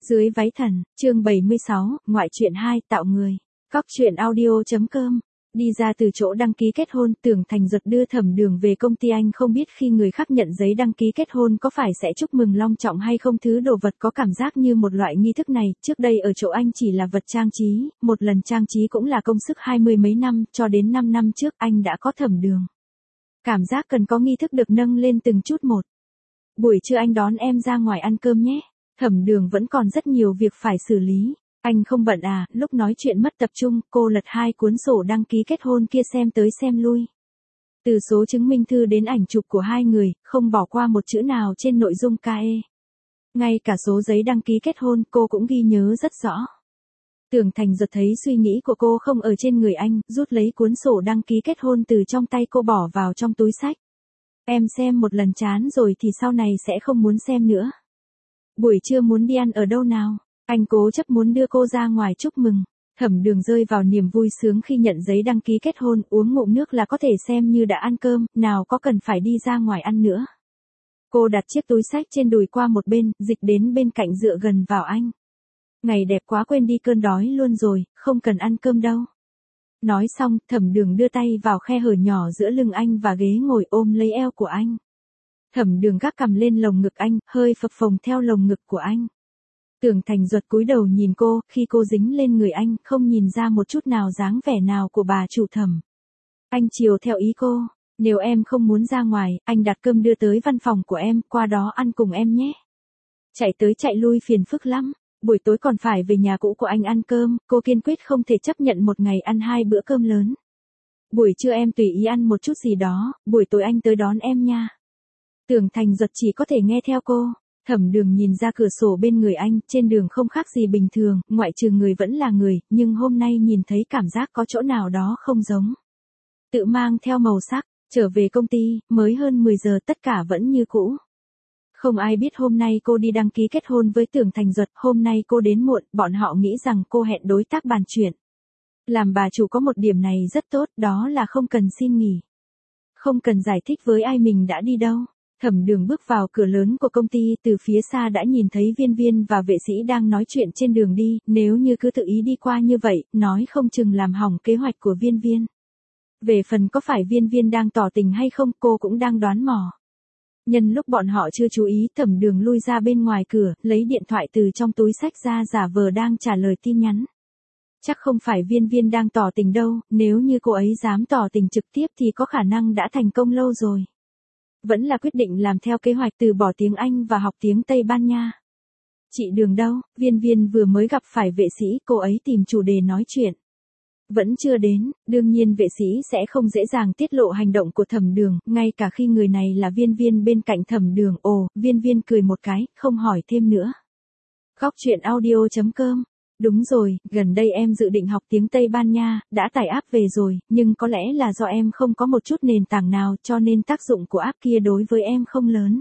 Dưới váy thần, chương 76, ngoại truyện 2, tạo người. Cóc truyện audio.com. Đi ra từ chỗ đăng ký kết hôn, Tưởng Thành Duật đưa Thẩm Đường về công ty. Anh không biết khi người khác nhận giấy đăng ký kết hôn có phải sẽ chúc mừng long trọng hay không. Thứ đồ vật có cảm giác như một loại nghi thức này, trước đây ở chỗ anh chỉ là vật trang trí, một lần trang trí cũng là công sức 20 mấy năm, cho đến 5 năm trước anh đã có Thẩm Đường. Cảm giác cần có nghi thức được nâng lên từng chút một. Buổi trưa anh đón em ra ngoài ăn cơm nhé. Thẩm Đường vẫn còn rất nhiều việc phải xử lý. Anh không bận à? Lúc nói chuyện mất tập trung, cô lật 2 cuốn sổ đăng ký kết hôn kia xem tới xem lui. Từ số chứng minh thư đến ảnh chụp của hai người, không bỏ qua một chữ nào trên nội dung KE. Ngay cả số giấy đăng ký kết hôn cô cũng ghi nhớ rất rõ. Tưởng Thành Duật thấy suy nghĩ của cô không ở trên người anh, rút lấy cuốn sổ đăng ký kết hôn từ trong tay cô bỏ vào trong túi xách. Em xem một lần chán rồi thì sau này sẽ không muốn xem nữa. Buổi trưa muốn đi ăn ở đâu nào? Anh cố chấp muốn đưa cô ra ngoài chúc mừng. Thẩm Đường rơi vào niềm vui sướng khi nhận giấy đăng ký kết hôn, uống ngụm nước là có thể xem như đã ăn cơm, nào có cần phải đi ra ngoài ăn nữa. Cô đặt chiếc túi xách trên đùi qua một bên, dịch đến bên cạnh dựa gần vào anh. Ngày đẹp quá quên đi cơn đói luôn rồi, không cần ăn cơm đâu. Nói xong, Thẩm Đường đưa tay vào khe hở nhỏ giữa lưng anh và ghế ngồi ôm lấy eo của anh. Thẩm Đường gác cằm lên lồng ngực anh, hơi phập phồng theo lồng ngực của anh. Tưởng Thành Duật cúi đầu nhìn cô, khi cô dính lên người anh, không nhìn ra một chút nào dáng vẻ nào của bà chủ Thẩm. Anh chiều theo ý cô, nếu em không muốn ra ngoài, anh đặt cơm đưa tới văn phòng của em, qua đó ăn cùng em nhé. Chạy tới chạy lui phiền phức lắm, buổi tối còn phải về nhà cũ của anh ăn cơm, cô kiên quyết không thể chấp nhận một ngày ăn 2 bữa cơm lớn. Buổi trưa em tùy ý ăn một chút gì đó, buổi tối anh tới đón em nha. Tưởng Thành Duật chỉ có thể nghe theo cô. Thẩm Đường nhìn ra cửa sổ bên người anh, trên đường không khác gì bình thường, ngoại trừ người vẫn là người, nhưng hôm nay nhìn thấy cảm giác có chỗ nào đó không giống. Tự mang theo màu sắc, trở về công ty, mới hơn 10 giờ tất cả vẫn như cũ. Không ai biết hôm nay cô đi đăng ký kết hôn với Tưởng Thành Duật, hôm nay cô đến muộn, bọn họ nghĩ rằng cô hẹn đối tác bàn chuyện. Làm bà chủ có một điểm này rất tốt, đó là không cần xin nghỉ. Không cần giải thích với ai mình đã đi đâu. Thẩm Đường bước vào cửa lớn của công ty, từ phía xa đã nhìn thấy Viên Viên và vệ sĩ đang nói chuyện trên đường đi, nếu như cứ tự ý đi qua như vậy, nói không chừng làm hỏng kế hoạch của Viên Viên. Về phần có phải Viên Viên đang tỏ tình hay không, cô cũng đang đoán mò. Nhân lúc bọn họ chưa chú ý, Thẩm Đường lui ra bên ngoài cửa, lấy điện thoại từ trong túi xách ra giả vờ đang trả lời tin nhắn. Chắc không phải Viên Viên đang tỏ tình đâu, nếu như cô ấy dám tỏ tình trực tiếp thì có khả năng đã thành công lâu rồi. Vẫn là quyết định làm theo kế hoạch, từ bỏ tiếng Anh và học tiếng Tây Ban Nha. Chị Đường đâu? Viên Viên vừa mới gặp phải vệ sĩ, cô ấy tìm chủ đề nói chuyện. Vẫn chưa đến, đương nhiên vệ sĩ sẽ không dễ dàng tiết lộ hành động của Thẩm Đường, ngay cả khi người này là Viên Viên bên cạnh Thẩm Đường. Ồ, Viên Viên cười một cái, không hỏi thêm nữa. Cóc truyện audio.com. Đúng rồi, gần đây em dự định học tiếng Tây Ban Nha, đã tải app về rồi, nhưng có lẽ là do em không có một chút nền tảng nào cho nên tác dụng của app kia đối với em không lớn.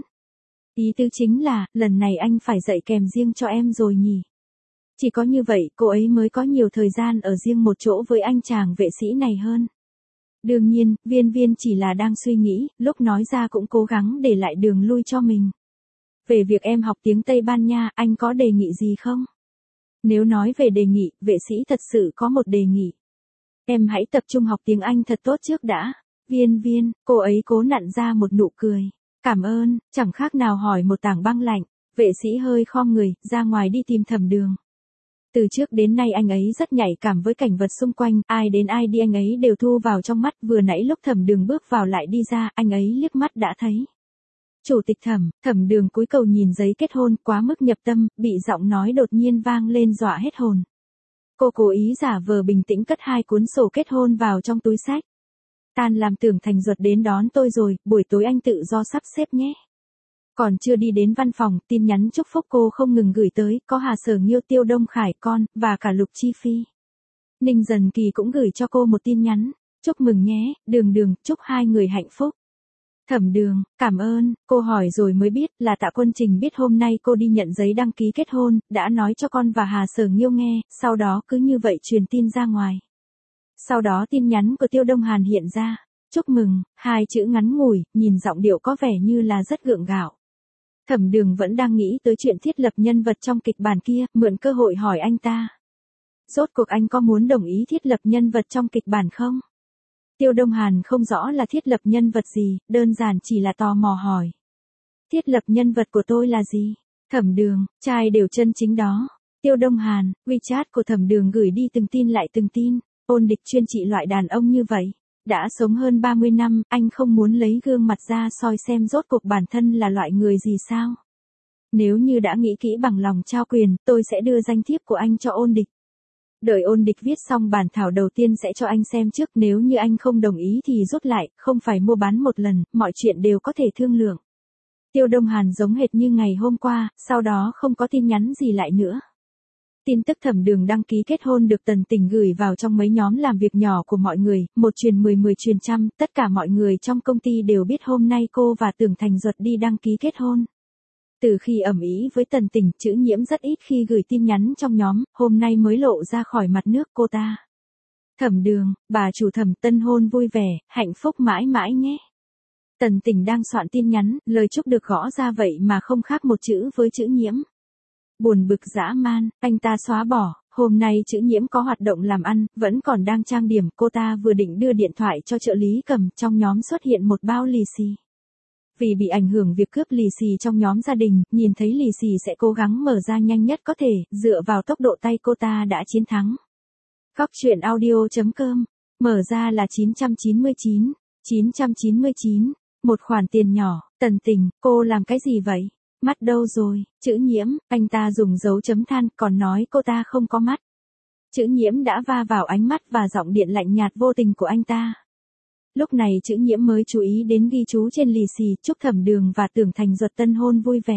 Ý tứ chính là, lần này anh phải dạy kèm riêng cho em rồi nhỉ. Chỉ có như vậy cô ấy mới có nhiều thời gian ở riêng một chỗ với anh chàng vệ sĩ này hơn. Đương nhiên, Viên Viên chỉ là đang suy nghĩ, lúc nói ra cũng cố gắng để lại đường lui cho mình. Về việc em học tiếng Tây Ban Nha, anh có đề nghị gì không? Nếu nói về đề nghị, vệ sĩ thật sự có một đề nghị. Em hãy tập trung học tiếng Anh thật tốt trước đã. Viên Viên, cô ấy cố nặn ra một nụ cười. Cảm ơn, chẳng khác nào hỏi một tảng băng lạnh. Vệ sĩ hơi khom người, ra ngoài đi tìm Thẩm Đường. Từ trước đến nay anh ấy rất nhạy cảm với cảnh vật xung quanh, ai đến ai đi anh ấy đều thu vào trong mắt, vừa nãy lúc Thẩm Đường bước vào lại đi ra, anh ấy liếc mắt đã thấy. Chủ tịch Thẩm. Thẩm Đường cúi đầu nhìn giấy kết hôn, quá mức nhập tâm, bị giọng nói đột nhiên vang lên dọa hết hồn. Cô cố ý giả vờ bình tĩnh cất 2 cuốn sổ kết hôn vào trong túi xách. Tan làm, Tưởng Thành Duật đến đón tôi rồi, buổi tối anh tự do sắp xếp nhé. Còn chưa đi đến văn phòng, tin nhắn chúc phúc cô không ngừng gửi tới, có Hà Sở Nghiêu, Tiêu Đông Khải con, và cả Lục Chi Phi. Ninh Dần Kỳ cũng gửi cho cô một tin nhắn. Chúc mừng nhé, Đường, chúc hai người hạnh phúc. Thẩm Đường, cảm ơn, cô hỏi rồi mới biết, là Tạ Quân Trình biết hôm nay cô đi nhận giấy đăng ký kết hôn, đã nói cho con và Hà Sở Nghiêu nghe, sau đó cứ như vậy truyền tin ra ngoài. Sau đó tin nhắn của Tiêu Đông Hàn hiện ra, chúc mừng, 2 chữ ngắn ngủi, nhìn giọng điệu có vẻ như là rất gượng gạo. Thẩm Đường vẫn đang nghĩ tới chuyện thiết lập nhân vật trong kịch bản kia, mượn cơ hội hỏi anh ta. Rốt cuộc anh có muốn đồng ý thiết lập nhân vật trong kịch bản không? Tiêu Đông Hàn không rõ là thiết lập nhân vật gì, đơn giản chỉ là tò mò hỏi. Thiết lập nhân vật của tôi là gì? Thẩm Đường, trai đều chân chính đó. Tiêu Đông Hàn, WeChat của Thẩm Đường gửi đi từng tin lại từng tin, Ôn Địch chuyên trị loại đàn ông như vậy. Đã sống hơn 30 năm, anh không muốn lấy gương mặt ra soi xem rốt cuộc bản thân là loại người gì sao? Nếu như đã nghĩ kỹ bằng lòng trao quyền, tôi sẽ đưa danh thiếp của anh cho Ôn Địch. Đợi Ôn Địch viết xong bản thảo đầu tiên sẽ cho anh xem trước, nếu như anh không đồng ý thì rút lại, không phải mua bán một lần, mọi chuyện đều có thể thương lượng. Tiêu Đông Hàn giống hệt như ngày hôm qua, sau đó không có tin nhắn gì lại nữa. Tin tức Thẩm Đường đăng ký kết hôn được Tần Tình gửi vào trong mấy nhóm làm việc nhỏ của mọi người, một truyền 10 truyền trăm, tất cả mọi người trong công ty đều biết hôm nay cô và Tưởng Thành Duật đi đăng ký kết hôn. Từ khi ầm ĩ với Tần Tình, Chữ Nhiễm rất ít khi gửi tin nhắn trong nhóm, hôm nay mới lộ ra khỏi mặt nước cô ta. Thẩm Đường, bà chủ Thẩm tân hôn vui vẻ, hạnh phúc mãi mãi nhé. Tần Tình đang soạn tin nhắn, lời chúc được gõ ra vậy mà không khác một chữ với Chữ Nhiễm. Buồn bực dã man, anh ta xóa bỏ, hôm nay Chữ Nhiễm có hoạt động làm ăn, vẫn còn đang trang điểm, cô ta vừa định đưa điện thoại cho trợ lý cầm, trong nhóm xuất hiện một bao lì xì. Vì bị ảnh hưởng việc cướp lì xì trong nhóm gia đình, nhìn thấy lì xì sẽ cố gắng mở ra nhanh nhất có thể, dựa vào tốc độ tay cô ta đã chiến thắng. Góc truyện audio.com, mở ra là 999, một khoản tiền nhỏ. Tần Tình, cô làm cái gì vậy? Mắt đâu rồi? Chữ Nhiễm, anh ta dùng dấu chấm than, còn nói cô ta không có mắt. Chữ Nhiễm đã va vào ánh mắt và giọng điện lạnh nhạt vô tình của anh ta. Lúc này Chữ Nhiễm mới chú ý đến ghi chú trên lì xì, chúc Thẩm Đường và Tưởng Thành Duật tân hôn vui vẻ.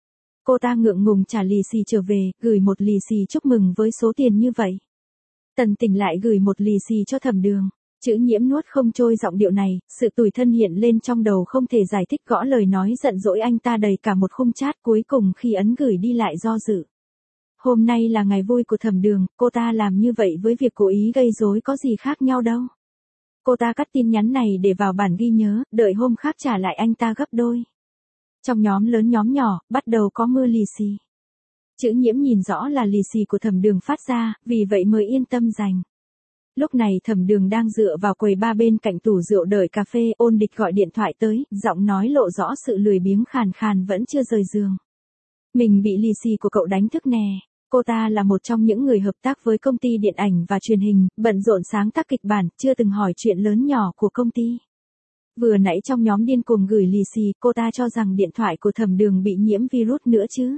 Cô ta ngượng ngùng trả lì xì trở về, gửi một lì xì chúc mừng với số tiền như vậy. Tần Tình lại gửi một lì xì cho Thẩm Đường. Chữ Nhiễm nuốt không trôi giọng điệu này, sự tủi thân hiện lên trong đầu không thể giải thích, gõ lời nói giận dỗi anh ta đầy cả một khung chat, cuối cùng khi ấn gửi đi lại do dự. Hôm nay là ngày vui của Thẩm Đường, cô ta làm như vậy với việc cố ý gây rối có gì khác nhau đâu. Cô ta cắt tin nhắn này để vào bản ghi nhớ, đợi hôm khác trả lại anh ta gấp đôi. Trong nhóm lớn nhóm nhỏ, bắt đầu có mưa lì xì. Chữ Nhiễm nhìn rõ là lì xì của Thẩm Đường phát ra, vì vậy mới yên tâm dành. Lúc này Thẩm Đường đang dựa vào quầy bar bên cạnh tủ rượu đợi cà phê, Ôn Địch gọi điện thoại tới, giọng nói lộ rõ sự lười biếng khàn khàn vẫn chưa rời giường. Mình bị lì xì của cậu đánh thức nè. Cô ta là một trong những người hợp tác với công ty điện ảnh và truyền hình, bận rộn sáng tác kịch bản, chưa từng hỏi chuyện lớn nhỏ của công ty. Vừa nãy trong nhóm điên cuồng gửi lì xì, cô ta cho rằng điện thoại của Thẩm Đường bị nhiễm virus nữa chứ.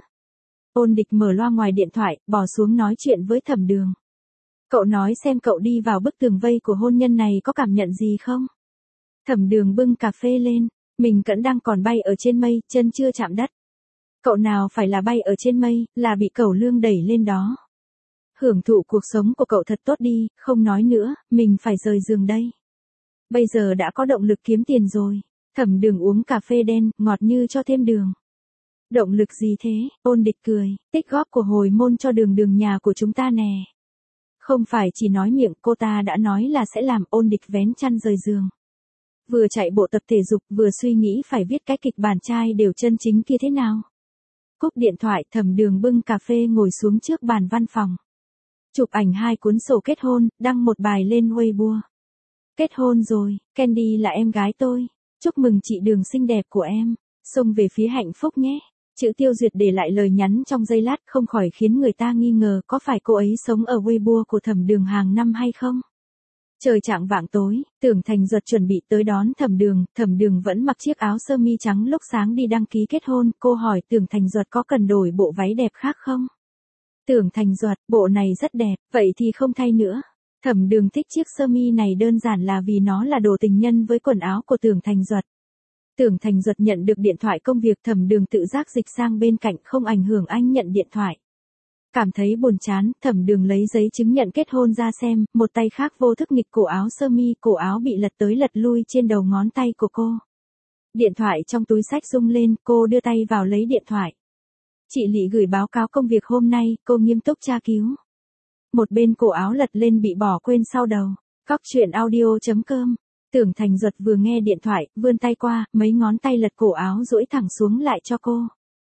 Ôn Địch mở loa ngoài điện thoại, bỏ xuống nói chuyện với Thẩm Đường. Cậu nói xem cậu đi vào bức tường vây của hôn nhân này có cảm nhận gì không? Thẩm Đường bưng cà phê lên, mình vẫn đang còn bay ở trên mây, chân chưa chạm đất. Cậu nào phải là bay ở trên mây, là bị cẩu lương đẩy lên đó. Hưởng thụ cuộc sống của cậu thật tốt đi, không nói nữa, mình phải rời giường đây. Bây giờ đã có động lực kiếm tiền rồi. Thẩm Đường uống cà phê đen, ngọt như cho thêm đường. Động lực gì thế? Ôn Địch cười, tích góp của hồi môn cho Đường Đường nhà của chúng ta nè. Không phải chỉ nói miệng, cô ta đã nói là sẽ làm. Ôn Địch vén chăn rời giường. Vừa chạy bộ tập thể dục, vừa suy nghĩ phải viết cái kịch bản trai đều chân chính kia thế nào. Cúp điện thoại, Thẩm Đường bưng cà phê ngồi xuống trước bàn văn phòng. Chụp ảnh 2 cuốn sổ kết hôn, đăng một bài lên Weibo. Kết hôn rồi, Candy là em gái tôi. Chúc mừng chị Đường xinh đẹp của em. Xông về phía hạnh phúc nhé. Chữ Tiêu Duyệt để lại lời nhắn trong giây lát, không khỏi khiến người ta nghi ngờ có phải cô ấy sống ở Weibo của Thẩm Đường hàng năm hay không. Trời chạng vạng tối, Tưởng Thành Duật chuẩn bị tới đón Thẩm Đường vẫn mặc chiếc áo sơ mi trắng lúc sáng đi đăng ký kết hôn, cô hỏi Tưởng Thành Duật có cần đổi bộ váy đẹp khác không? Tưởng Thành Duật, bộ này rất đẹp, vậy thì không thay nữa. Thẩm Đường thích chiếc sơ mi này đơn giản là vì nó là đồ tình nhân với quần áo của Tưởng Thành Duật. Tưởng Thành Duật nhận được điện thoại công việc, Thẩm Đường tự giác dịch sang bên cạnh, không ảnh hưởng anh nhận điện thoại. Cảm thấy buồn chán, Thẩm Đường lấy giấy chứng nhận kết hôn ra xem, một tay khác vô thức nghịch cổ áo sơ mi, cổ áo bị lật tới lật lui trên đầu ngón tay của cô. Điện thoại trong túi xách rung lên, cô đưa tay vào lấy điện thoại. Chị Lị gửi báo cáo công việc hôm nay, cô nghiêm túc tra cứu. Một bên cổ áo lật lên bị bỏ quên sau đầu. Góc truyện audio.com. Tưởng Thành Duật vừa nghe điện thoại, vươn tay qua, mấy ngón tay lật cổ áo duỗi thẳng xuống lại cho cô.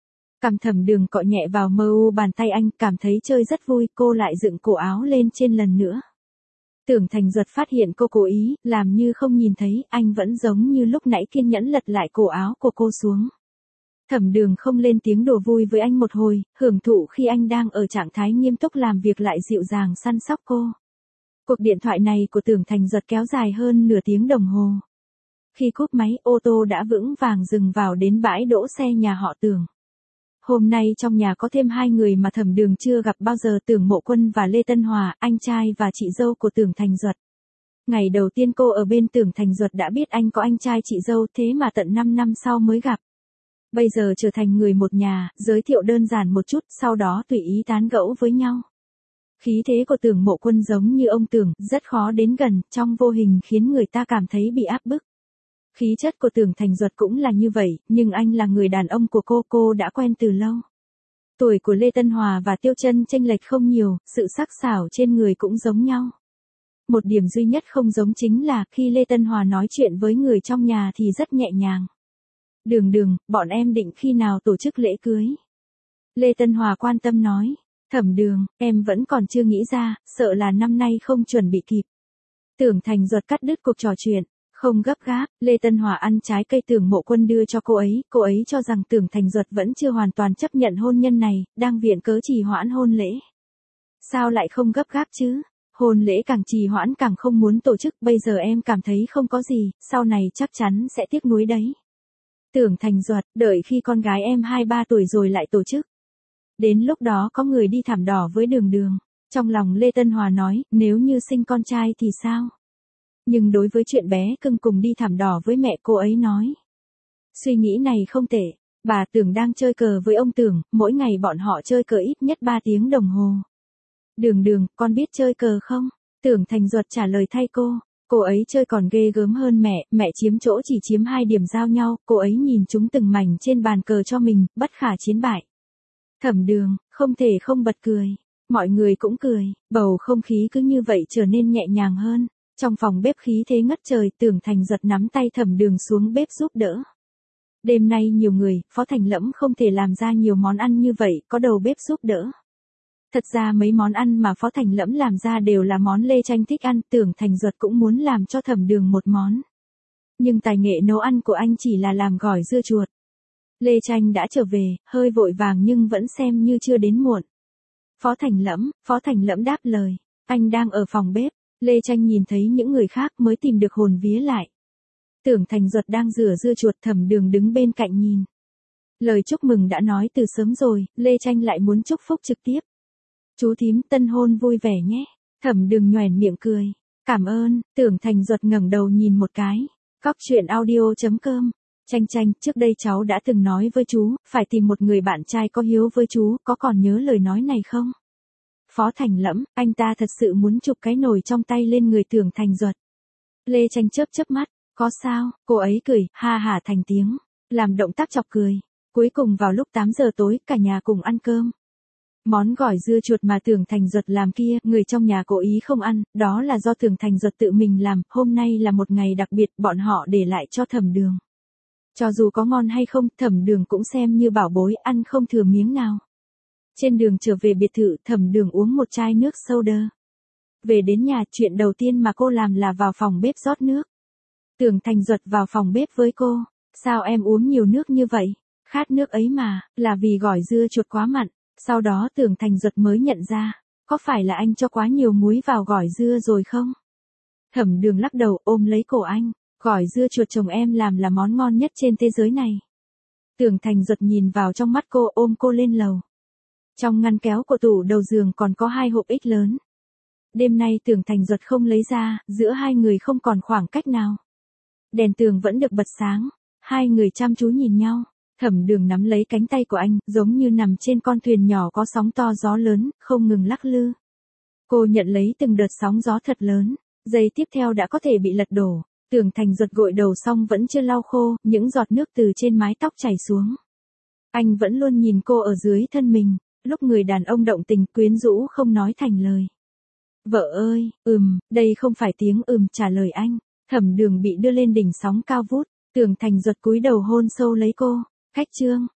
Cầm Thẩm Đường cọ nhẹ vào mờ u bàn tay anh, cảm thấy chơi rất vui, cô lại dựng cổ áo lên trên lần nữa. Tưởng Thành Duật phát hiện cô cố ý, làm như không nhìn thấy, anh vẫn giống như lúc nãy kiên nhẫn lật lại cổ áo của cô xuống. Thẩm Đường không lên tiếng đùa vui với anh một hồi, hưởng thụ khi anh đang ở trạng thái nghiêm túc làm việc lại dịu dàng săn sóc cô. Cuộc điện thoại này của Tưởng Thành Duật kéo dài hơn nửa tiếng đồng hồ. Khi cúp máy, ô tô đã vững vàng dừng vào đến bãi đỗ xe nhà họ Tưởng. Hôm nay trong nhà có thêm 2 người mà Thẩm Đường chưa gặp bao giờ, Tưởng Mộ Quân và Lê Tân Hòa, anh trai và chị dâu của Tưởng Thành Duật. Ngày đầu tiên cô ở bên Tưởng Thành Duật đã biết anh có anh trai chị dâu, thế mà tận 5 năm sau mới gặp. Bây giờ trở thành người một nhà, giới thiệu đơn giản một chút, sau đó tùy ý tán gẫu với nhau. Khí thế của Tưởng Mộ Quân giống như ông Tưởng, rất khó đến gần, trong vô hình khiến người ta cảm thấy bị áp bức. Khí chất của Tưởng Thành Duật cũng là như vậy, nhưng anh là người đàn ông của cô đã quen từ lâu. Tuổi của Lê Tân Hòa và Tiêu Chân chênh lệch không nhiều, sự sắc sảo trên người cũng giống nhau. Một điểm duy nhất không giống chính là khi Lê Tân Hòa nói chuyện với người trong nhà thì rất nhẹ nhàng. Đường, bọn em định khi nào tổ chức lễ cưới? Lê Tân Hòa quan tâm nói. Thẩm Đường, em vẫn còn chưa nghĩ ra, sợ là năm nay không chuẩn bị kịp. Tưởng Thành Duật cắt đứt cuộc trò chuyện. Không gấp gáp, Lê Tân Hòa ăn trái cây Tưởng Mộ Quân đưa cho cô ấy cho rằng Tưởng Thành Duật vẫn chưa hoàn toàn chấp nhận hôn nhân này, đang viện cớ trì hoãn hôn lễ. Sao lại không gấp gáp chứ? Hôn lễ càng trì hoãn càng không muốn tổ chức, bây giờ em cảm thấy không có gì, sau này chắc chắn sẽ tiếc nuối đấy. Tưởng Thành Duật, đợi khi con gái em 2-3 tuổi rồi lại tổ chức. Đến lúc đó có người đi thảm đỏ với Đường. Trong lòng Lê Tân Hòa nói, nếu như sinh con trai thì sao? Nhưng đối với chuyện bé cưng cùng đi thảm đỏ với mẹ, cô ấy nói. Suy nghĩ này không tệ, bà Tưởng đang chơi cờ với ông Tưởng, mỗi ngày bọn họ chơi cờ ít nhất 3 tiếng đồng hồ. Đường, con biết chơi cờ không? Tưởng Thành Duật trả lời thay cô ấy chơi còn ghê gớm hơn mẹ chiếm chỗ chỉ chiếm 2 điểm giao nhau, cô ấy nhìn chúng từng mảnh trên bàn cờ cho mình, bất khả chiến bại. Thẩm Đường, không thể không bật cười. Mọi người cũng cười, bầu không khí cứ như vậy trở nên nhẹ nhàng hơn. Trong phòng bếp khí thế ngất trời, Tưởng Thành Duật nắm tay Thẩm Đường xuống bếp giúp đỡ. Đêm nay nhiều người, Phó Thành Lẫm không thể làm ra nhiều món ăn như vậy, có đầu bếp giúp đỡ. Thật ra mấy món ăn mà Phó Thành Lẫm làm ra đều là món Lê Tranh thích ăn, Tưởng Thành Duật cũng muốn làm cho Thẩm Đường một món. Nhưng tài nghệ nấu ăn của anh chỉ là làm gỏi dưa chuột. Lê Tranh đã trở về, hơi vội vàng nhưng vẫn xem như chưa đến muộn. Phó Thành Lẫm đáp lời, anh đang ở phòng bếp. Lê Tranh nhìn thấy những người khác mới tìm được hồn vía lại. Tưởng Thành Duật đang rửa dưa chuột, Thẩm Đường đứng bên cạnh nhìn. Lời chúc mừng đã nói từ sớm rồi, Lê Tranh lại muốn chúc phúc trực tiếp. Chú thím tân hôn vui vẻ nhé. Thẩm Đường nhoẻn miệng cười. Cảm ơn. Tưởng Thành Duật ngẩng đầu nhìn một cái. Coctruyện.audio.com. Tranh, trước đây cháu đã từng nói với chú, phải tìm một người bạn trai có hiếu với chú, có còn nhớ lời nói này không? Phó Thành Lẫm, anh ta thật sự muốn chụp cái nồi trong tay lên người Tưởng Thành Duật. Lê Tranh chớp mắt, có sao? Cô ấy cười, ha hả thành tiếng, làm động tác chọc cười. Cuối cùng vào lúc 8 giờ tối, cả nhà cùng ăn cơm. Món gỏi dưa chuột mà Tưởng Thành Duật làm kia, người trong nhà cố ý không ăn, đó là do Tưởng Thành Duật tự mình làm, hôm nay là một ngày đặc biệt, bọn họ để lại cho Thẩm Đường. Cho dù có ngon hay không, Thẩm Đường cũng xem như bảo bối, ăn không thừa miếng nào. Trên đường trở về biệt thự, Thẩm Đường uống một chai nước soda. Về đến nhà, chuyện đầu tiên mà cô làm là vào phòng bếp rót nước. Tưởng Thành Duật vào phòng bếp với cô. Sao em uống nhiều nước như vậy? Khát nước ấy mà, là vì gỏi dưa chuột quá mặn. Sau đó Tưởng Thành Duật mới nhận ra, có phải là anh cho quá nhiều muối vào gỏi dưa rồi không? Thẩm Đường lắc đầu ôm lấy cổ anh. Gỏi dưa chuột chồng em làm là món ngon nhất trên thế giới này. Tưởng Thành Duật nhìn vào trong mắt cô, ôm cô lên lầu. Trong ngăn kéo của tủ đầu giường còn có 2 hộp X lớn. Đêm nay Tưởng Thành Duật không lấy ra, giữa hai người không còn khoảng cách nào. Đèn tường vẫn được bật sáng, hai người chăm chú nhìn nhau. Thẩm Đường nắm lấy cánh tay của anh, giống như nằm trên con thuyền nhỏ có sóng to gió lớn, không ngừng lắc lư. Cô nhận lấy từng đợt sóng gió thật lớn, giây tiếp theo đã có thể bị lật đổ. Tưởng Thành Duật gội đầu xong vẫn chưa lau khô, những giọt nước từ trên mái tóc chảy xuống. Anh vẫn luôn nhìn cô ở dưới thân mình, lúc người đàn ông động tình quyến rũ không nói thành lời. Vợ ơi, đây không phải tiếng trả lời anh. Thẩm Đường bị đưa lên đỉnh sóng cao vút, Tưởng Thành Duật cúi đầu hôn sâu lấy cô. Khách trương,